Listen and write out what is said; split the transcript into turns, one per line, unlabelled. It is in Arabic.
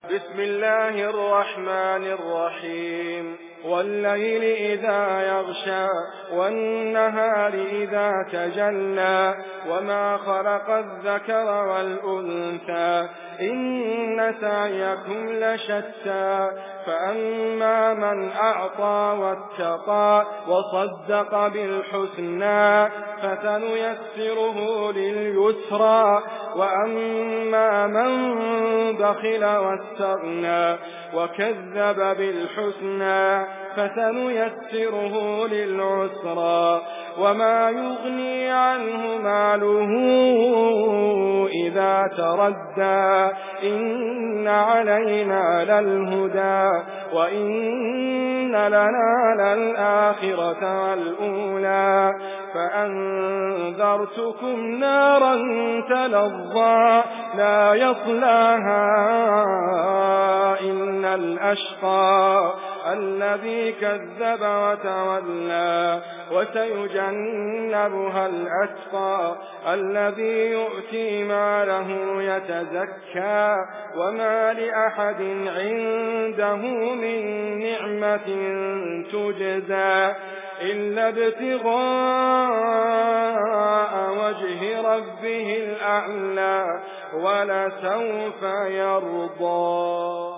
بسم الله الرحمن الرحيم والليل إذا يغشى والنهار إذا تجلى وما خلق الذكر والأنثى إن سعيكم لشتى فأما من أعطى واتقى وصدق بالحسنى فسنيسره لليسرى وأما من بخل واستغنى وكذب بالحسنى فسنيسره للعسرى وما يغني عنه ماله إذا تردى إن علينا للهدى وإن لنا للآخرة والأولى فأنذرتكم نارا تلظى لا يصلاها إلا الأشقى الذي كذب وتولى وسيجنبها الأتقى الذي يؤتي ماله يتزكى وما لأحد عنده من نعمة تجزى إلا ابتغاء وجه ربه الأعلى ولسوف يرضى.